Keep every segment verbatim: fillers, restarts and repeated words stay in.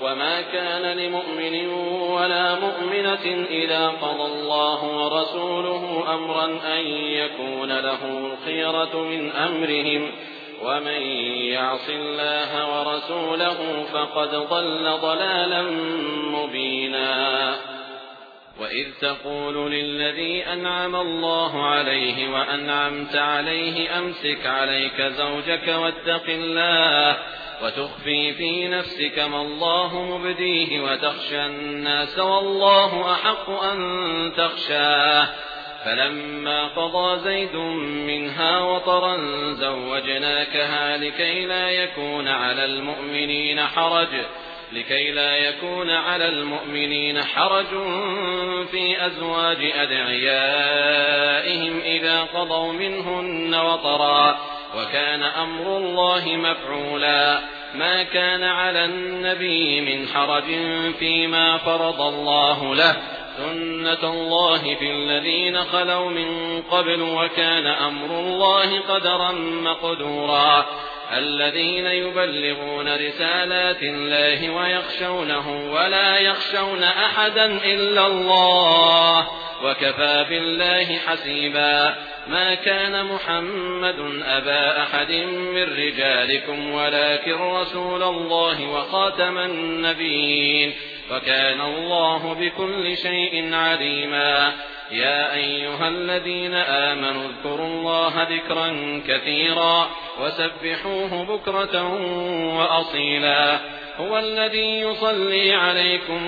وما كان لمؤمن ولا مؤمنة إذا قضى الله ورسوله أمرا أن يكون له الخيرة من أمرهم ومن يعص الله ورسوله فقد ضل ضلالا مبينا وإذ تقول للذي أنعم الله عليه وأنعمت عليه أمسك عليك زوجك واتق الله وتخفي في نفسك ما الله مبديه وتخشى الناس والله أحق أن تخشاه فلما قضى زيد منها وطرا زوجناكها لكي لا يكون على المؤمنين حرج لكي لا يكون على المؤمنين حرج في أزواج أدعيائهم إذا قضوا منهن وطرا وكان أمر الله مفعولا ما كان على النبي من حرج فيما فرض الله له سنة الله في الذين خلوا من قبل وكان أمر الله قدرا مقدورا الذين يبلغون رسالات الله ويخشونه ولا يخشون أحدا إلا الله وكفى بالله حسيبا ما كان محمد أبا أحد من رجالكم ولكن رسول الله وخاتم النبيين وكان الله بكل شيء عليما يا أيها الذين آمنوا اذكروا الله ذكرا كثيرا وسبحوه بكرة وأصيلا هو الذي يصلي عليكم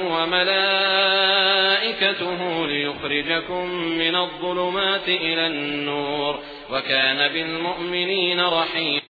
وملائكته ليخرجكم من الظلمات إلى النور وكان بالمؤمنين رحيما.